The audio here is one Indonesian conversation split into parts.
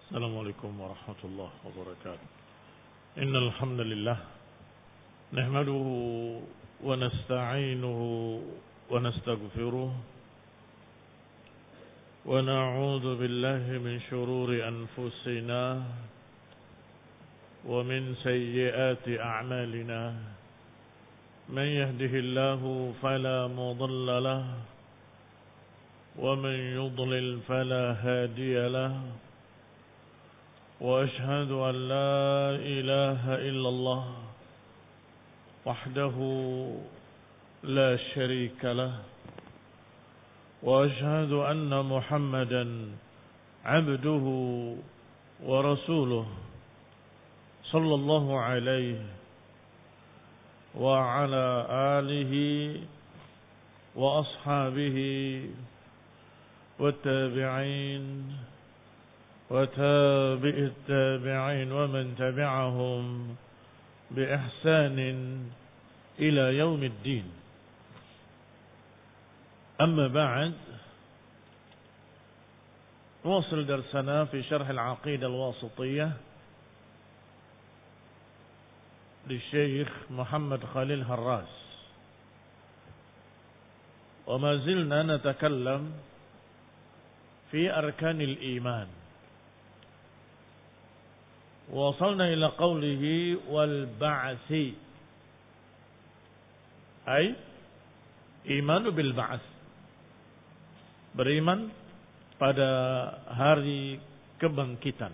السلام عليكم ورحمة الله وبركاته. إن الحمد لله نحمده ونستعينه ونستغفره ونعوذ بالله من شرور أنفسنا ومن سيئات أعمالنا. من يهده الله فلا مضل له ومن يضلل فلا هادي له. وأشهد أن لا إله إلا الله وحده لا شريك له. وأشهد أن محمدا عبده ورسوله صلى الله عليه وعلى آله وأصحابه والتابعين وتابع التابعين ومن تبعهم بإحسان إلى يوم الدين. أما بعد، نواصل درسنا في شرح العقيدة الواسطية للشيخ محمد خليل هراس، وما زلنا نتكلم في أركان الإيمان. وصلنا إلى قوله والبعث، أي إيمان بالبعث، beriman pada hari kebangkitan.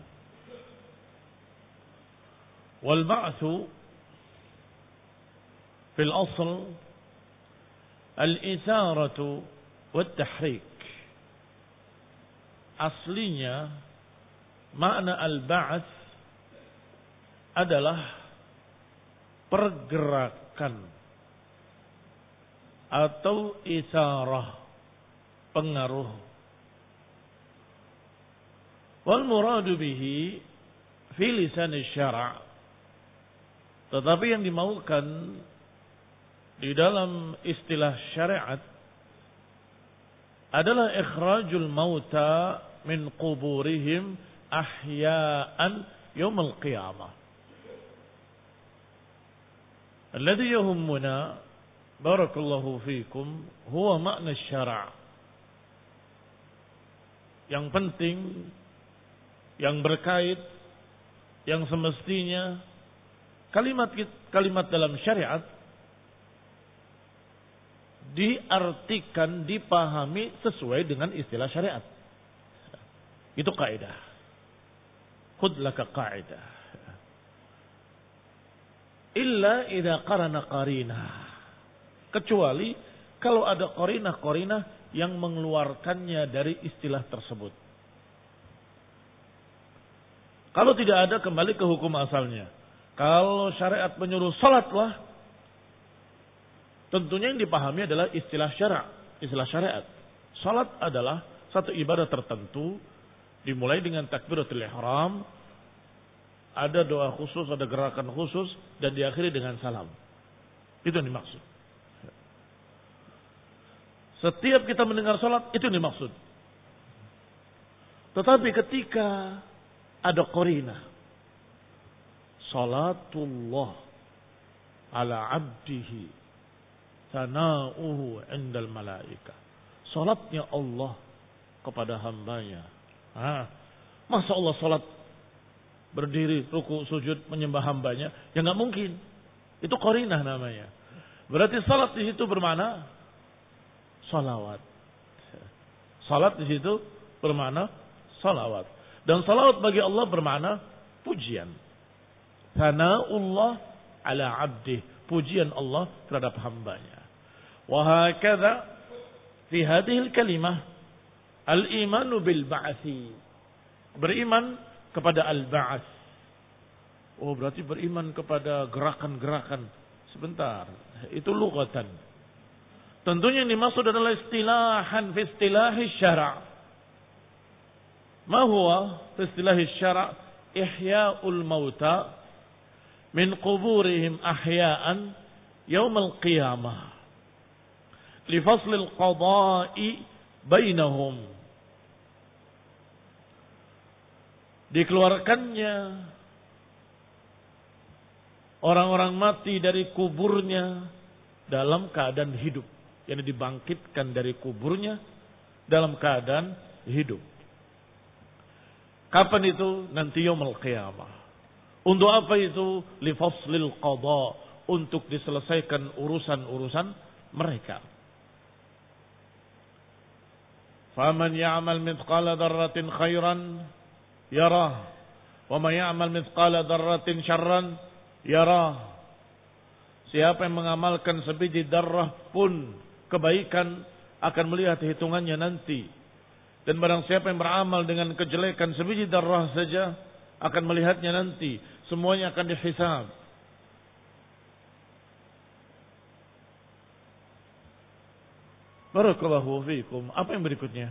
والبعث في الأصل الإثارة والتحريك. Aslinya makna al-ba'ats adalah pergerakan atau isarah, pengaruh. Wal muradu bihi fi lisan syara', tetapi yang dimaukan di dalam istilah syariat adalah ikhrajul mauta min quburihim ahya'an yaumil qiyamah. Alladhi yahummuna barakallahu fikum huwa makna syara'. Yang penting, yang berkait, yang semestinya kalimat dalam syariat diartikan, dipahami sesuai dengan istilah syariat. Itu kaidah. Khudh laka qaidah. Illa idza qarana qarinah. Kecuali kalau ada qarinah-qarinah yang mengeluarkannya dari istilah tersebut. Kalau tidak ada, kembali ke hukum asalnya. Kalau syariat menyuruh salatlah, tentunya yang dipahami adalah istilah istilah syariat. Salat adalah satu ibadah tertentu, dimulai dengan takbiratul ihram, ada doa khusus, ada gerakan khusus, dan diakhiri dengan salam. Itu yang dimaksud. Setiap kita mendengar salat, itu yang dimaksud. Tetapi ketika ada qarinah, salatullah ala abdihi sana'uhu indal malaika. Salatnya Allah kepada hambanya. Masa Allah salat berdiri, ruku, sujud, menyembah hambanya? Ya nggak mungkin. Itu qarinah namanya. Berarti salat di situ bermakna salawat. Salat di situ bermakna salawat. Dan salawat bagi Allah bermakna pujian. Sana'ullah ala abdih. Pujian Allah terhadap hambanya. Wa hakadha fi hadhihi al-kalimah al-imanu bil ba'thi. Beriman kepada al-ba'ats. Oh, berarti beriman kepada gerakan-gerakan. Sebentar, itu lughatan. Tentunya yang dimaksud adalah istilahan fi istilahi syara'. Ma huwa fi istilahi syara' ihya'ul mauta min quburihim ahya'an yaumil qiyamah li faslil qada'i bainahum. dikeluarkannya orang-orang mati dari kuburnya dalam keadaan hidup. Yang dibangkitkan dari kuburnya dalam keadaan hidup. Kapan itu? Nanti yaumul qiyamah. Untuk apa itu? Lifaslil qada. Untuk diselesaikan urusan-urusan mereka. Faman ya'mal mithqala dzarratin khairan yarah. Wa man ya'mal mithqala dzarratin syarran yarah. Siapa yang mengamalkan sebiji darah pun kebaikan akan melihat hitungannya nanti. Dan barang siapa yang beramal dengan kejelekan sebiji darah saja akan melihatnya nanti. Semuanya akan dihisab. Barakallahu fiikum. Apa yang berikutnya?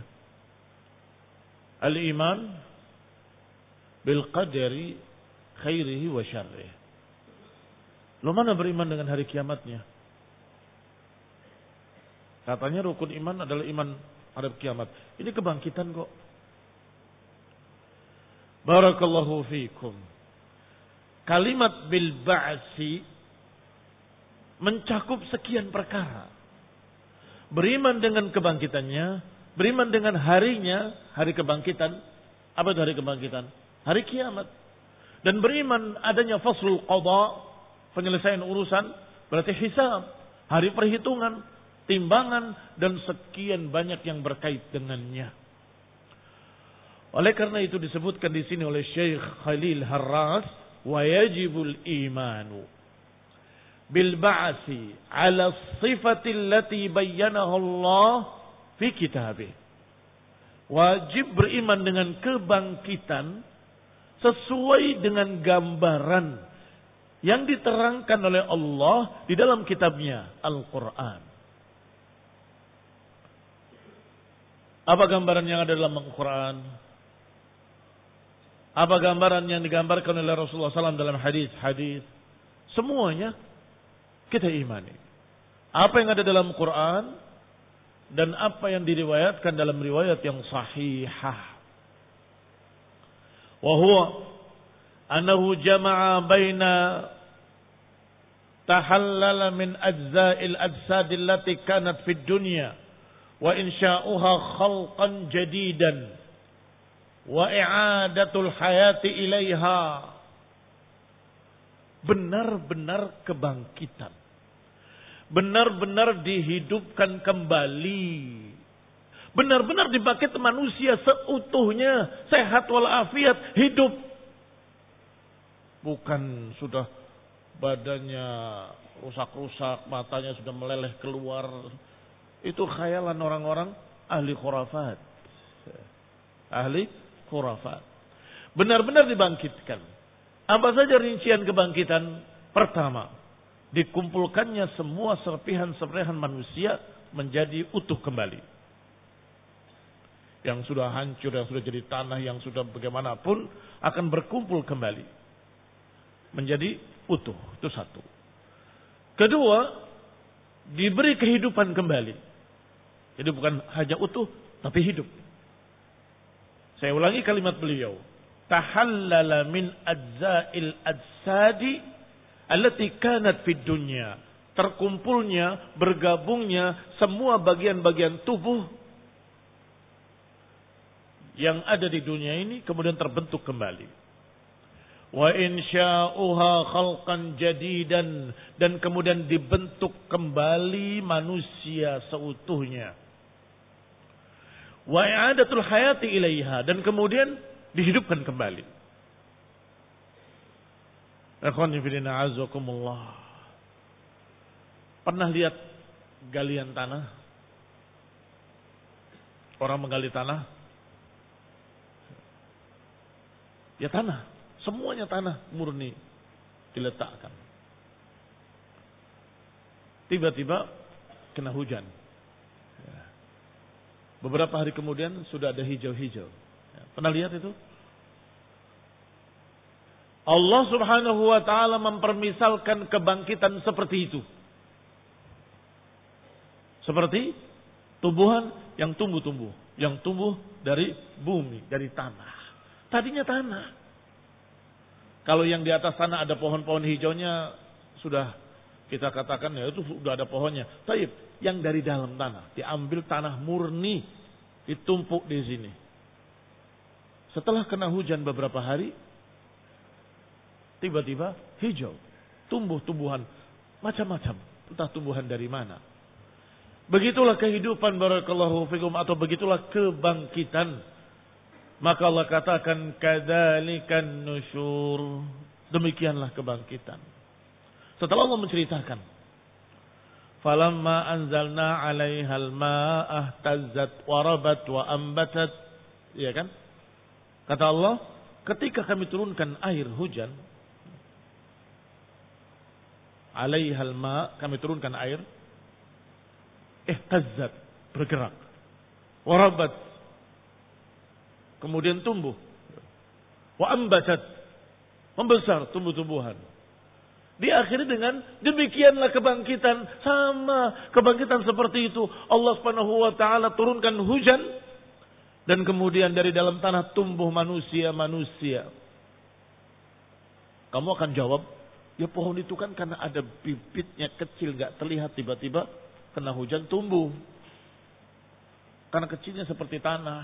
Al-iman bil qadari khairihi wa syarrihi. Lo mana beriman dengan hari kiamatnya? Katanya rukun iman adalah iman hari kiamat. Ini kebangkitan kok. Barakallahu fiikum. Kalimat bil ba'si mencakup sekian perkara. Beriman dengan kebangkitannya, beriman dengan harinya, hari kebangkitan. Apa itu hari kebangkitan? Hari kiamat. Dan beriman adanya faslul qada, penyelesaian urusan, berarti hisab, hari perhitungan, timbangan, dan sekian banyak yang berkait dengannya. Oleh karena itu disebutkan di sini oleh Syekh Khalil Harras, wa yajibul imanu bil ba'si ala sifati allati bayyanaha Allah fi kitabih. Wajib beriman dengan kebangkitan sesuai dengan gambaran yang diterangkan oleh Allah di dalam kitabnya Al-Quran. Apa gambaran yang ada dalam Al-Quran? Apa gambaran yang digambarkan oleh Rasulullah SAW dalam hadis-hadis? Semuanya kita imani. Apa yang ada dalam Quran dan apa yang diriwayatkan dalam riwayat yang sahihah. Wa huwa annahu jama'a baina tahallala min ajza'il ajsad allati kanat fid dunya wa insha'uha khalqan jadidan wa i'adatul hayati ilaiha. Benar-benar kebangkitan. Benar-benar dihidupkan kembali. Benar-benar dibangkit manusia seutuhnya. Sehat walafiat. Hidup. Bukan sudah badannya rusak-rusak. Matanya sudah meleleh keluar. Itu khayalan orang-orang ahli khurafat. Ahli khurafat. Benar-benar dibangkitkan. Apa saja rincian kebangkitan? Pertama, dikumpulkannya semua serpihan-serpihan manusia menjadi utuh kembali. Yang sudah hancur, yang sudah jadi tanah, yang sudah bagaimanapun akan berkumpul kembali. Menjadi utuh. Itu satu. Kedua, diberi kehidupan kembali. Jadi bukan hanya utuh, tapi hidup. Saya ulangi kalimat beliau. Tahallala min ajza'il ajsadi allati kanat fid dunya. Terkumpulnya, bergabungnya semua bagian-bagian tubuh yang ada di dunia ini kemudian terbentuk kembali. Wa insya'uha khalqan jadidan, dan kemudian dibentuk kembali manusia seutuhnya. Wa i'adatul hayati ilaiha, dan kemudian dihidupkan kembali. Ikhwani fillah azakumullah. Pernah lihat galian tanah? Orang menggali tanah? Ya tanah, semuanya tanah murni diletakkan. Tiba-tiba kena hujan. Beberapa hari kemudian sudah ada hijau-hijau. Pernah lihat itu? Allah Subhanahu wa taala mempermisalkan kebangkitan seperti itu. Seperti tumbuhan yang tumbuh-tumbuh, yang tumbuh dari bumi, dari tanah. Tadinya tanah. Kalau yang di atas sana ada pohon-pohon hijaunya, sudah kita katakan ya itu sudah ada pohonnya. Taib, yang dari dalam tanah, diambil tanah murni, ditumpuk di sini. Setelah kena hujan beberapa hari, tiba-tiba hijau, tumbuh-tumbuhan macam-macam, entah tumbuhan dari mana. Begitulah kehidupan barakallahu fikum, atau begitulah kebangkitan. Maka Allah katakan kadzalikan nusyur. Demikianlah kebangkitan. Setelah Allah menceritakan, falamma anzalna 'alaihal ma'ah tazzat wa rabat wa ambatat, ya kan? Kata Allah, ketika kami turunkan air hujan, 'alaihal ma', kami turunkan air, tazzat, bergerak, warabat, kemudian tumbuh, wa ambatat, membesar tumbuh-tumbuhan. Diakhiri dengan demikianlah kebangkitan. Sama kebangkitan seperti itu. Allah Subhanahu wa taala turunkan hujan dan kemudian dari dalam tanah tumbuh manusia. Kamu akan jawab, ya pohon itu kan karena ada bibitnya kecil, gak terlihat, tiba-tiba kena hujan tumbuh. Karena kecilnya seperti tanah.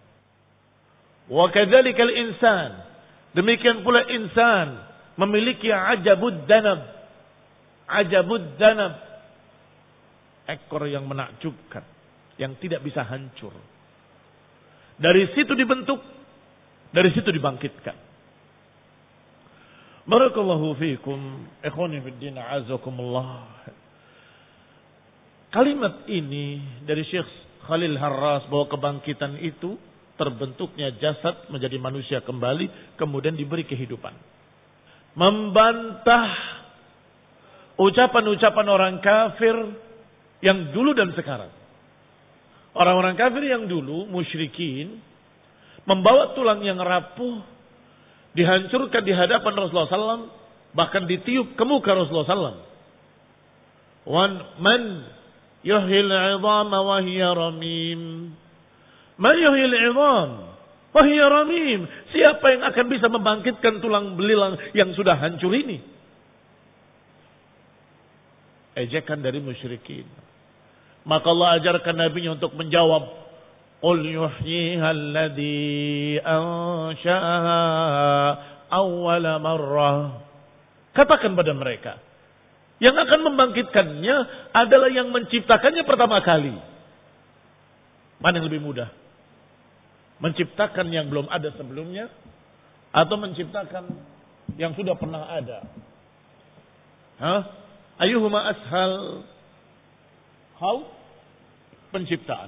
Wa kadzalikal insan. Demikian pula insan memiliki ajabud danab. Ajabud danab. Ekor yang menakjubkan, yang tidak bisa hancur. Dari situ dibentuk, dari situ dibangkitkan. Barakallahu fiikum, ikhwani fid din, a'azakumullah. Kalimat ini dari Syekh Khalil Harras bahwa kebangkitan itu terbentuknya jasad menjadi manusia kembali, kemudian diberi kehidupan. Membantah ucapan-ucapan orang kafir yang dulu dan sekarang. Orang-orang kafir yang dulu, musyrikin, membawa tulang yang rapuh, dihancurkan di hadapan Rasulullah SAW, bahkan ditiup ke muka Rasulullah SAW. Man yuhyil 'idhama wa hiya ramim. Man yuhyil 'idham wa hiya ramim. Siapa yang akan bisa membangkitkan tulang belilang yang sudah hancur ini? Ejekan dari musyrikin. Maka Allah ajarkan nabinya untuk menjawab, qul yuhyiha alladhi ansha'aha awwala marrah. Katakan pada mereka, yang akan membangkitkannya adalah yang menciptakannya pertama kali. Mana yang lebih mudah? Menciptakan yang belum ada sebelumnya, atau menciptakan yang sudah pernah ada? Ayyuhuma ashal? Penciptaan.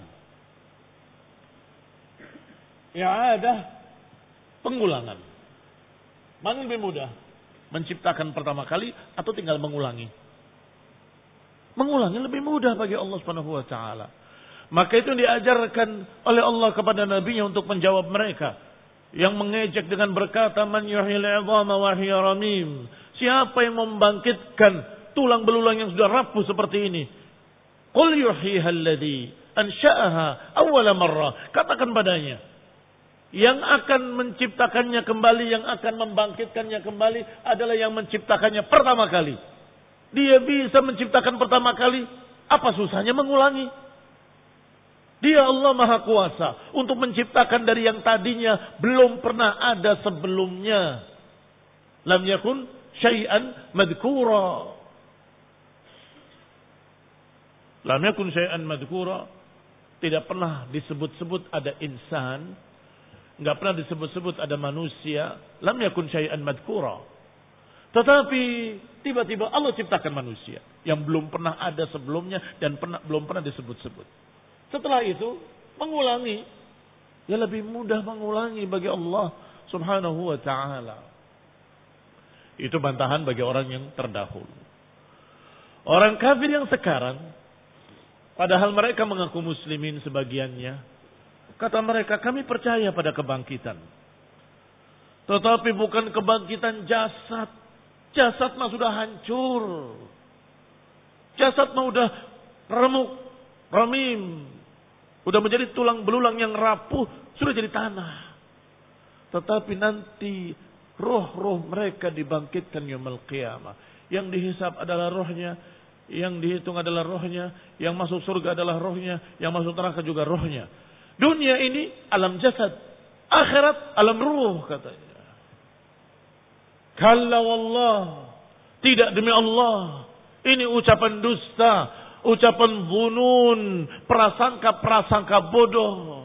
I'adah, pengulangan. Mana yang lebih mudah? Menciptakan pertama kali atau tinggal mengulangi? Mengulangi lebih mudah bagi Allah Subhanahu wa taala. Maka itu diajarkan oleh Allah kepada nabinya untuk menjawab mereka yang mengejek dengan berkata, man yuhyil 'idhama wa hiya ramim. Siapa yang membangkitkan tulang belulang yang sudah rapuh seperti ini? Qul yuhyiha alladhi ansha'aha awwala marrah. Katakan padanya, yang akan menciptakannya kembali, yang akan membangkitkannya kembali adalah yang menciptakannya pertama kali. Dia bisa menciptakan pertama kali, apa susahnya mengulangi? Dia Allah Maha Kuasa untuk menciptakan dari yang tadinya belum pernah ada sebelumnya. Lam yakun syai'an madhkura. Lam yakun syai'an madhkura. Tidak pernah disebut-sebut ada insan. Enggak pernah disebut-sebut ada manusia. Lam yakun syai'an madhkura. Tetapi tiba-tiba Allah ciptakan manusia yang belum pernah ada sebelumnya dan belum pernah disebut-sebut. Setelah itu mengulangi, ya lebih mudah mengulangi bagi Allah Subhanahu wa taala. Itu bantahan bagi orang yang terdahulu. Orang kafir yang sekarang, padahal mereka mengaku muslimin sebagiannya, kata mereka, kami percaya pada kebangkitan. Tetapi bukan kebangkitan jasad. Jasad mah sudah hancur. Jasad mah udah remuk, ramim. Udah menjadi tulang belulang yang rapuh, sudah jadi tanah. Tetapi nanti Ruh-ruh mereka dibangkitkan yaumul qiyamah. Yang dihisab adalah rohnya, yang dihitung adalah rohnya, yang masuk surga adalah rohnya, yang masuk neraka juga rohnya. Dunia ini alam jasad, akhirat alam ruh katanya. Kalla wallah, tidak demi Allah. Ini ucapan dusta, ucapan dzunun, prasangka-prasangka bodoh.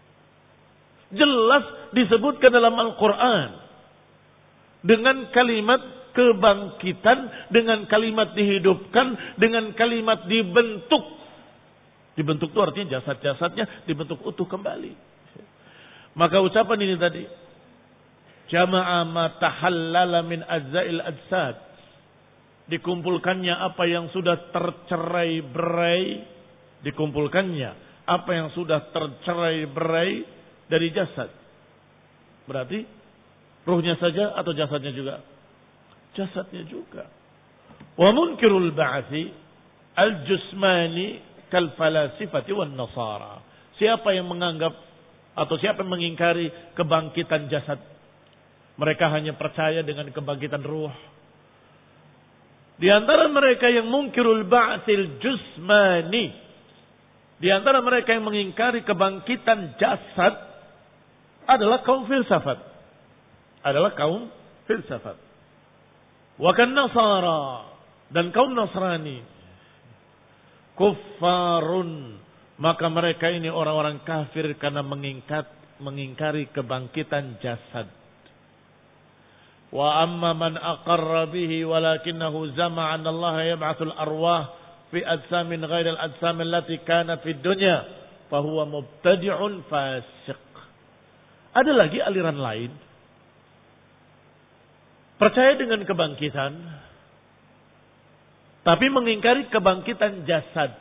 Jelas disebutkan dalam Al-Quran dengan kalimat kebangkitan, dengan kalimat dihidupkan, dengan kalimat dibentuk. Dibentuk itu artinya jasad-jasadnya dibentuk utuh kembali. Maka ucapan ini tadi, jama'a ma tahallala min ajza'il ajsad, dikumpulkannya apa yang sudah tercerai-berai, dikumpulkannya apa yang sudah tercerai-berai dari jasad. Berarti ruhnya saja atau jasadnya juga? Jasadnya juga. Wa munkirul ba'thi al-jusmani kal falasifati wan nasara. Siapa yang menganggap atau siapa yang mengingkari kebangkitan jasad? Mereka hanya percaya dengan kebangkitan ruh. Di antara mereka yang munkirul ba'tsil jusmani, di antara mereka yang mengingkari kebangkitan jasad adalah kaum filsafat. Adalah kaum filsafat. Wa kan nasara, dan kaum Nasrani. Kuffarun, maka mereka ini orang-orang kafir karena mengingkari kebangkitan jasad. Wa amma man aqarra bihi walakinahu zama'a anna Allah yab'atsul arwah fi ajsamin ghairil ajsam allati kanat fid dunya fa huwa mubtadi'un fasiq. Ada lagi aliran lain percaya dengan kebangkitan tapi mengingkari kebangkitan jasad.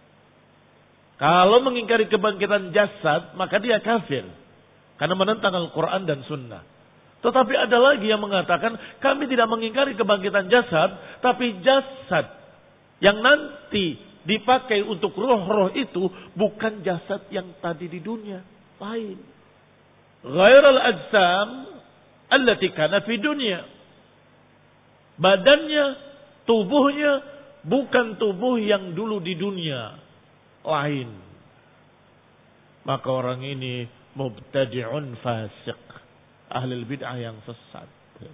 Kalau mengingkari kebangkitan jasad, maka dia kafir karena menentang Al-Quran dan Sunnah. Tetapi ada lagi yang mengatakan kami tidak mengingkari kebangkitan jasad, tapi jasad yang nanti dipakai untuk roh-roh itu bukan jasad yang tadi di dunia, lain. Ghairal ajsam allati kana fi dunya. Badannya, tubuhnya bukan tubuh yang dulu di dunia, lain. Maka orang ini mubtadi'un fasiq, ahli bid'ah yang sesat.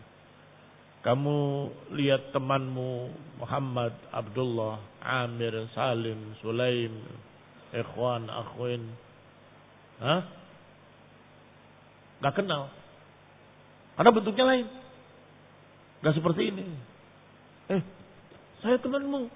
Kamu lihat temanmu Muhammad, Abdullah, Amir, Salim, Sulaim, ikhwan, akhwin, gak kenal karena bentuknya lain. Gak seperti ini. Saya temanmu.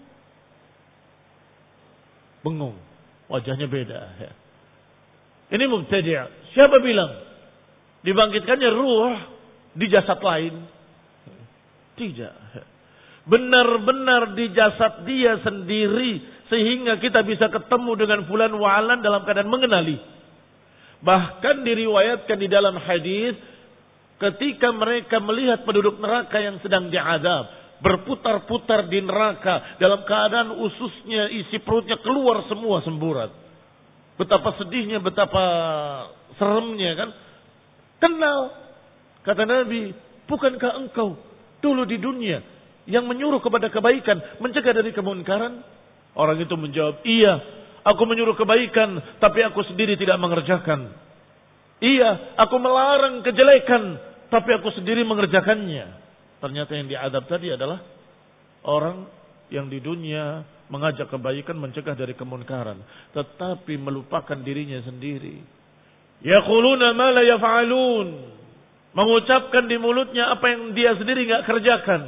Bengong. Wajahnya beda. Ini mubtadi'. Siapa bilang dibangkitkannya ruh di jasad lain? Tidak. Benar-benar di jasad dia sendiri. Sehingga kita bisa ketemu dengan fulan wa'alan dalam keadaan mengenali. Bahkan diriwayatkan di dalam hadis, ketika mereka melihat penduduk neraka yang sedang diazab, berputar-putar di neraka dalam keadaan ususnya, isi perutnya keluar semua semburat. Betapa sedihnya, betapa seremnya kan? Kenal. Kata Nabi, bukankah engkau dulu di dunia yang menyuruh kepada kebaikan, mencegah dari kemunkaran? Orang itu menjawab, iya, aku menyuruh kebaikan, tapi aku sendiri tidak mengerjakan. Iya, aku melarang kejelekan, tapi aku sendiri mengerjakannya. Ternyata yang diadab tadi adalah orang yang di dunia mengajak kebaikan, mencegah dari kemunkaran, tetapi melupakan dirinya sendiri. Yaquluna ma la yaf'alun, mengucapkan di mulutnya apa yang dia sendiri enggak kerjakan.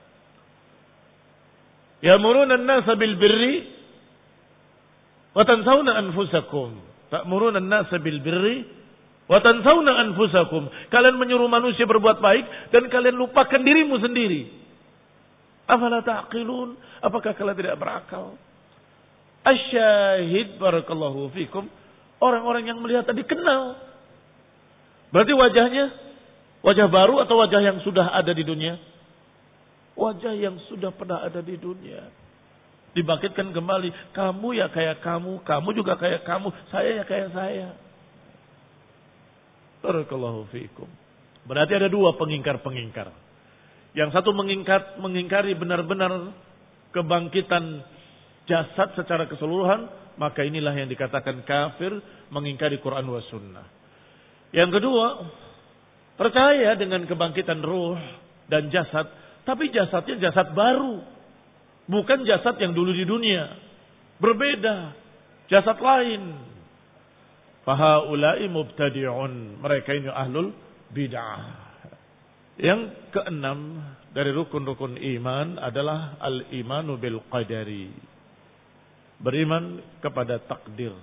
Ya'muruna an-nasa bil birri wa tansawna anfusakum. Ta'muruna an-nasa bil birri wa tansawna anfusakum. Kalian menyuruh manusia berbuat baik dan kalian lupakan dirimu sendiri. Afala ta'qilun? Apakah kalian tidak berakal? Asyahid barakallahu fikum, orang-orang yang melihat tadi kenal. Berarti wajahnya wajah baru atau wajah yang sudah ada di dunia? Wajah yang sudah pernah ada di dunia. Dibangkitkan kembali. Kamu ya kayak kamu, kamu juga kayak kamu, saya ya kayak saya. Barakallahu fiikum. Berarti ada dua pengingkar-pengingkar. Yang satu mengingkari benar-benar kebangkitan jasad secara keseluruhan, maka inilah yang dikatakan kafir, mengingkari Quran wa sunnah. Yang kedua, percaya dengan kebangkitan ruh dan jasad, tapi jasadnya jasad baru. Bukan jasad yang dulu di dunia. Berbeda. Jasad lain. Fahaulai mubtadi'un. Mereka ini ahlul bid'ah. Yang keenam dari rukun-rukun iman adalah al-imanu bil qadari. Beriman kepada takdir.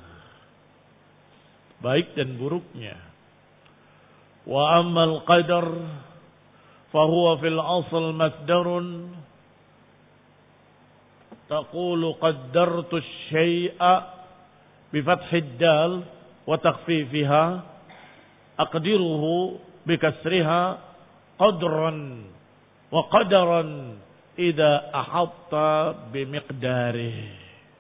Baik dan buruknya. Wa ammal qadar fahuwa fil asl masdarun taqulu qaddartu asy-syai'a bi fathid dal wa takhfifiha aqdiruhu bi kasriha qadran wa qadaran idza ahatta bi miqdarih.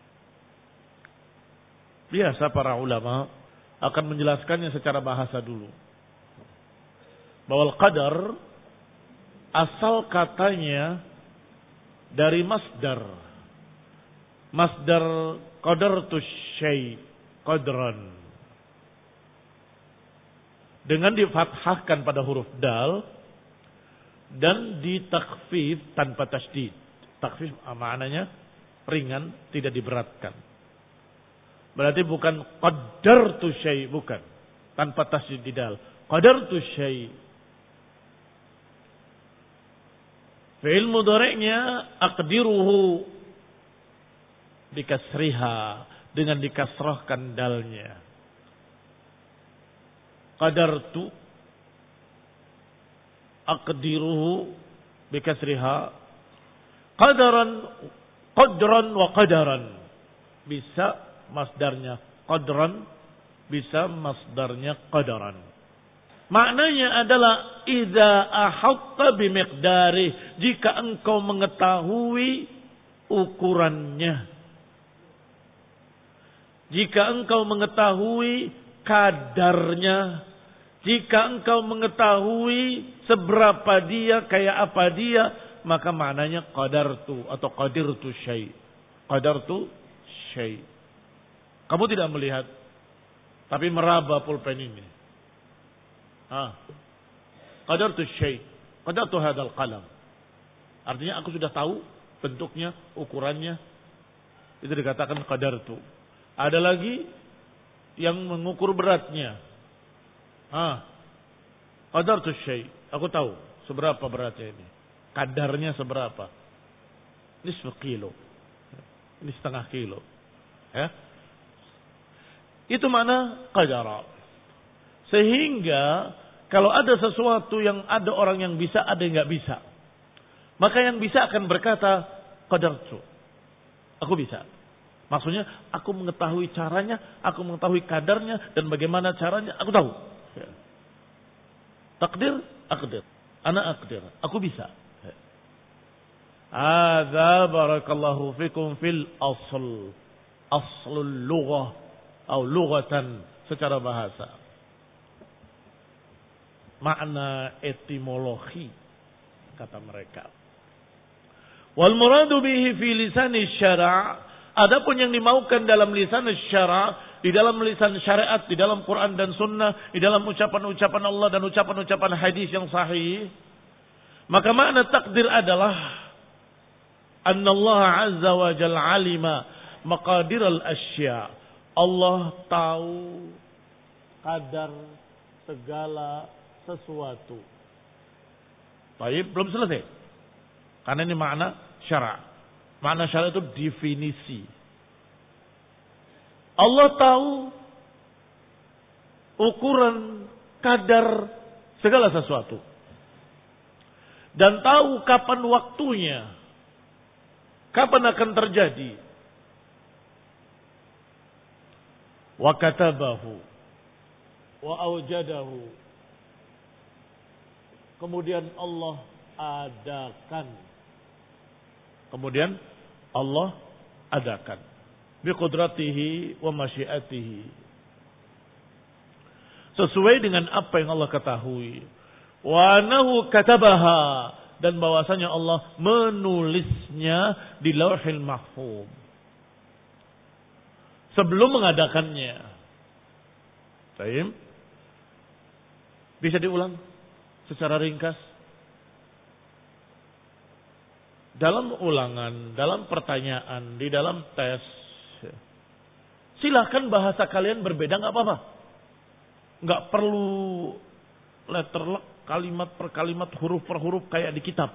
Biasa para ulama akan menjelaskannya secara bahasa dulu. Bahwa al-qadar asal katanya dari masdar. Masdar qadartu syai' qadran. Dengan difathahkan pada huruf dal dan ditakhfif tanpa tasydid. Takhfif maknanya ringan, tidak diberatkan. Berarti bukan qadartu syai', bukan. Tanpa tasydid di dal. Qadartu syai'. Fi'il mudhari'nya aqdiruhu dikasriha, dengan dikasrahkan dalnya. Qadartu aqdiruhu bikasriha qadran wa qadaran. Bisa masdarnya qadran, bisa masdarnya qadaran. Maknanya adalah idza ahatta bimiqdari, jika engkau mengetahui ukurannya. Jika engkau mengetahui kadarnya, jika engkau mengetahui seberapa dia, kayak apa dia, maka maknanya qadartu atau qadirtu syai'. Qadartu syai'. Kamu tidak melihat, tapi meraba pulpen ini. Qadartu syai'. Qadartu hadzal qalam. Artinya aku sudah tahu bentuknya, ukurannya. Itu dikatakan qadartu. Ada lagi yang mengukur beratnya. Qadartu syai'. Aku tahu seberapa beratnya ini. Kadarnya seberapa. Nisfu kilo. Ini setengah kilo. Ya. Itu mana qadara. Sehingga kalau ada sesuatu yang ada orang yang bisa, ada yang nggak bisa. Maka yang bisa akan berkata qadartu. Aku bisa. Maksudnya aku mengetahui caranya, aku mengetahui kadarnya dan bagaimana caranya, aku tahu. Ya. Takdir, aqdir. Ana aqdir. Aku bisa. Hadza barakallahu fikum fil asl. Aslul lughah atau lughatan secara bahasa. Makna etimologi kata mereka. Wal muradu bihi fi lisan syara'. Adapun yang dimaukan dalam lisan syara', di dalam lisan syariat, di dalam Quran dan Sunnah, di dalam ucapan-ucapan Allah dan ucapan-ucapan hadis yang sahih, maka makna takdir adalah annallaha azza wa jalla alima maqadir al-asya'. Allah tahu kadar segala sesuatu. Baik, belum selesai. Karena ini makna syara'. Makna syara' itu definisi. Allah tahu ukuran, kadar segala sesuatu. Dan tahu kapan waktunya. Kapan akan terjadi. Wa katabahu. Wa awjadahu. Kemudian Allah adakan. Kemudian Allah adakan. Biqudratihi wa masyiatihi. Sesuai dengan apa yang Allah ketahui. Wa annahu katabaha, dan bahwasanya Allah menulisnya di Lauhil Mahfuz sebelum mengadakannya. Baik. Bisa diulang secara ringkas? Dalam ulangan, dalam pertanyaan, di dalam tes, silahkan bahasa kalian berbeda, nggak apa-apa. Nggak perlu letter luck, kalimat per kalimat, huruf per huruf kayak di kitab.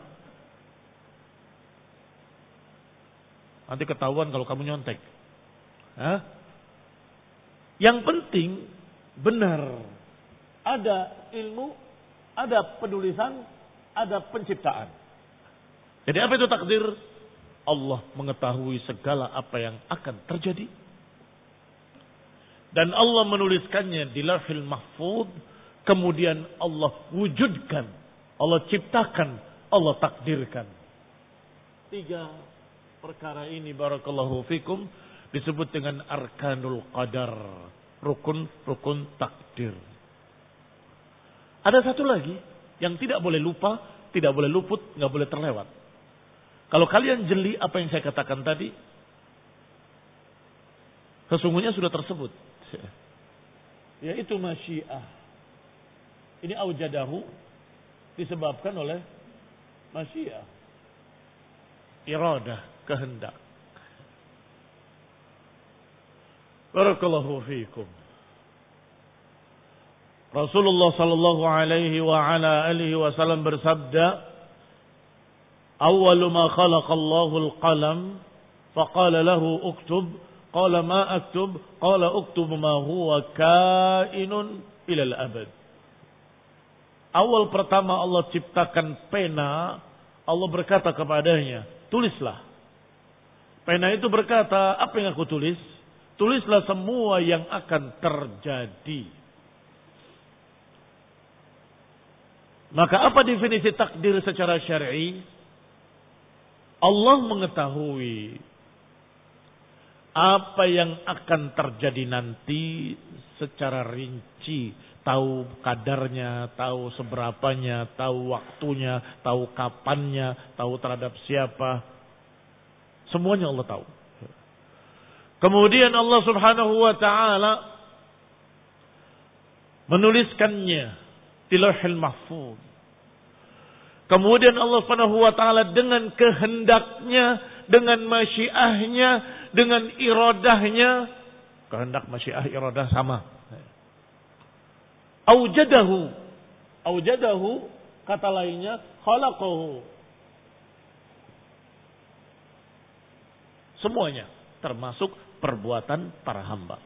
Nanti ketahuan kalau kamu nyontek. Hah? Yang penting benar. Ada ilmu, ada penulisan, ada penciptaan. Jadi apa itu takdir? Allah mengetahui segala apa yang akan terjadi. Dan Allah menuliskannya di Lauhil Mahfuz. Kemudian Allah wujudkan, Allah ciptakan, Allah takdirkan. 3 perkara ini barakallahu fikum disebut dengan arkanul qadar, rukun-rukun takdir. Ada satu lagi yang tidak boleh lupa, tidak boleh luput, nggak boleh terlewat. Kalau kalian jeli apa yang saya katakan tadi, sesungguhnya sudah tersebut, yaitu masyiah. Ini aujadahu disebabkan oleh masyiah, iradah, kehendak. Barakallahu fiikum. Rasulullah sallallahu alaihi wa ala alihi wasallam bersabda, "Awwalu ma khalaqallahu al-qalam, faqala lahu uktub, qala ma aktub, qala uktub ma huwa kainun ila al-abad." Awal pertama Allah ciptakan pena, Allah berkata kepadanya, tulislah. Pena itu berkata, apa yang aku tulis? Tulislah semua yang akan terjadi. Maka apa definisi takdir secara syar'i? Allah mengetahui apa yang akan terjadi nanti secara rinci. Tahu kadarnya, tahu seberapanya, tahu waktunya, tahu kapannya, tahu terhadap siapa. Semuanya Allah tahu. Kemudian Allah Subhanahu wa taala menuliskannya di Lauhil Mahfuz. Kemudian Allah Subhanahu wa taala dengan kehendaknya, dengan masyiahnya, dengan iradahnya, kehendak, masyiah, iradah sama. Aujadahu, kata lainnya khalaqahu. Semuanya termasuk perbuatan para hamba.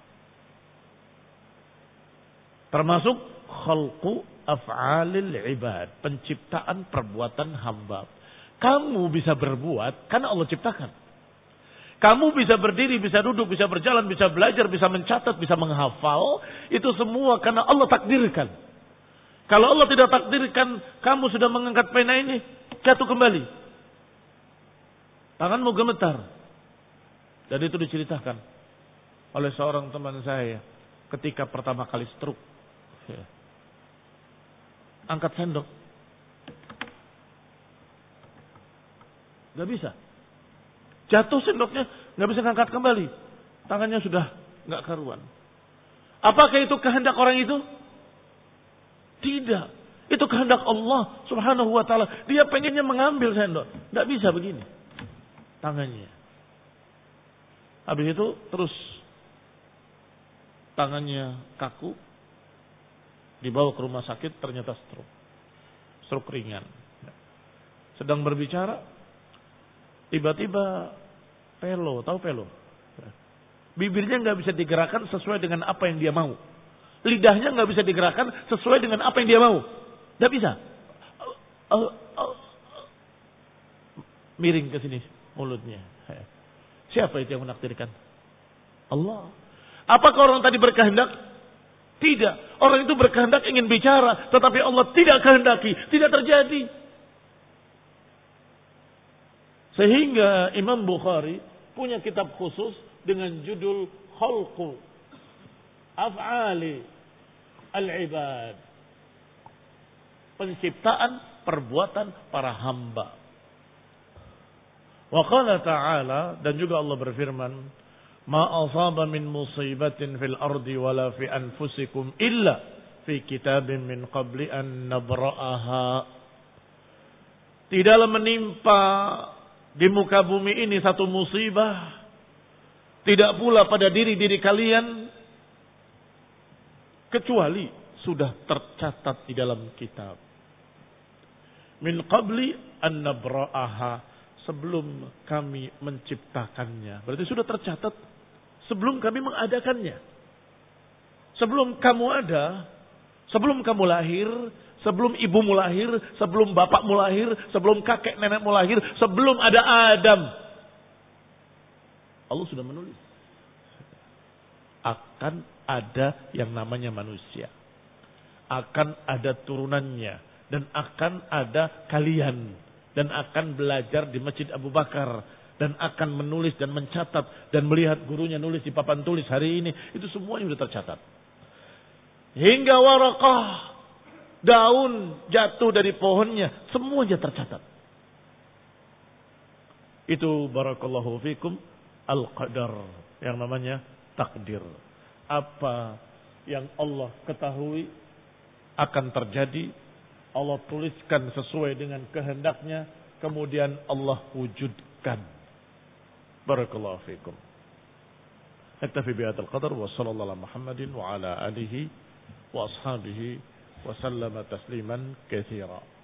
Termasuk khalqu af'alil ibad, penciptaan perbuatan hamba. Kamu bisa berbuat karena Allah ciptakan. Kamu bisa berdiri, bisa duduk, bisa berjalan, bisa belajar, bisa mencatat, bisa menghafal. Itu semua karena Allah takdirkan. Kalau Allah tidak takdirkan, kamu sudah mengangkat pena ini, jatuh kembali. Tanganmu gemetar. Dan itu diceritakan oleh seorang teman saya ketika pertama kali stroke. Angkat sendok. Gak bisa. Jatuh sendoknya, nggak bisa ngangkat kembali. Tangannya sudah nggak karuan. Apakah itu kehendak orang itu? Tidak. Itu kehendak Allah Subhanahu wa taala. Dia pengennya mengambil sendok, nggak bisa begini tangannya. Habis itu terus tangannya kaku, dibawa ke rumah sakit, ternyata stroke ringan. Sedang berbicara, tiba-tiba pelo, tahu pelo? Bibirnya nggak bisa digerakkan sesuai dengan apa yang dia mau. Lidahnya nggak bisa digerakkan sesuai dengan apa yang dia mau. Nggak bisa. Miring ke sini mulutnya. Siapa itu yang menakdirkan? Allah. Apakah orang tadi berkehendak? Tidak. Orang itu berkehendak ingin bicara, tetapi Allah tidak kehendaki, tidak terjadi. Sehingga Imam Bukhari punya kitab khusus dengan judul Khalqu Af'ali Al-Ibad. penciptaan perbuatan para hamba. Wa qala ta'ala, dan juga Allah berfirman, ma asaba min musibatin fil ardi wala fi anfusikum illa fi kitabin min qabli an nabra'aha. Tidaklah menimpa di muka bumi ini satu musibah, tidak pula pada diri-diri kalian, kecuali sudah tercatat di dalam kitab. Min qabli an nabra'aha, sebelum kami menciptakannya. Berarti sudah tercatat sebelum kami mengadakannya. Sebelum kamu ada, sebelum kamu lahir, sebelum ibumu lahir, sebelum bapakmu lahir, sebelum kakek nenekmu lahir, sebelum ada Adam, Allah sudah menulis akan ada yang namanya manusia, akan ada turunannya, dan akan ada kalian, dan akan belajar di Masjid Abu Bakar, dan akan menulis dan mencatat dan melihat gurunya nulis di papan tulis hari ini. Itu semuanya sudah tercatat. Hingga warakah, daun jatuh dari pohonnya, semuanya tercatat. Itu barakallahu fikum al-qadar, yang namanya takdir. Apa yang Allah ketahui akan terjadi, Allah tuliskan sesuai dengan kehendaknya, kemudian Allah wujudkan. Barakallahu fikum. Naktafi bihadzal qadar wa sallallahu ala Muhammadin wa ala alihi wa ashabihi wa sallama tasliman katsira.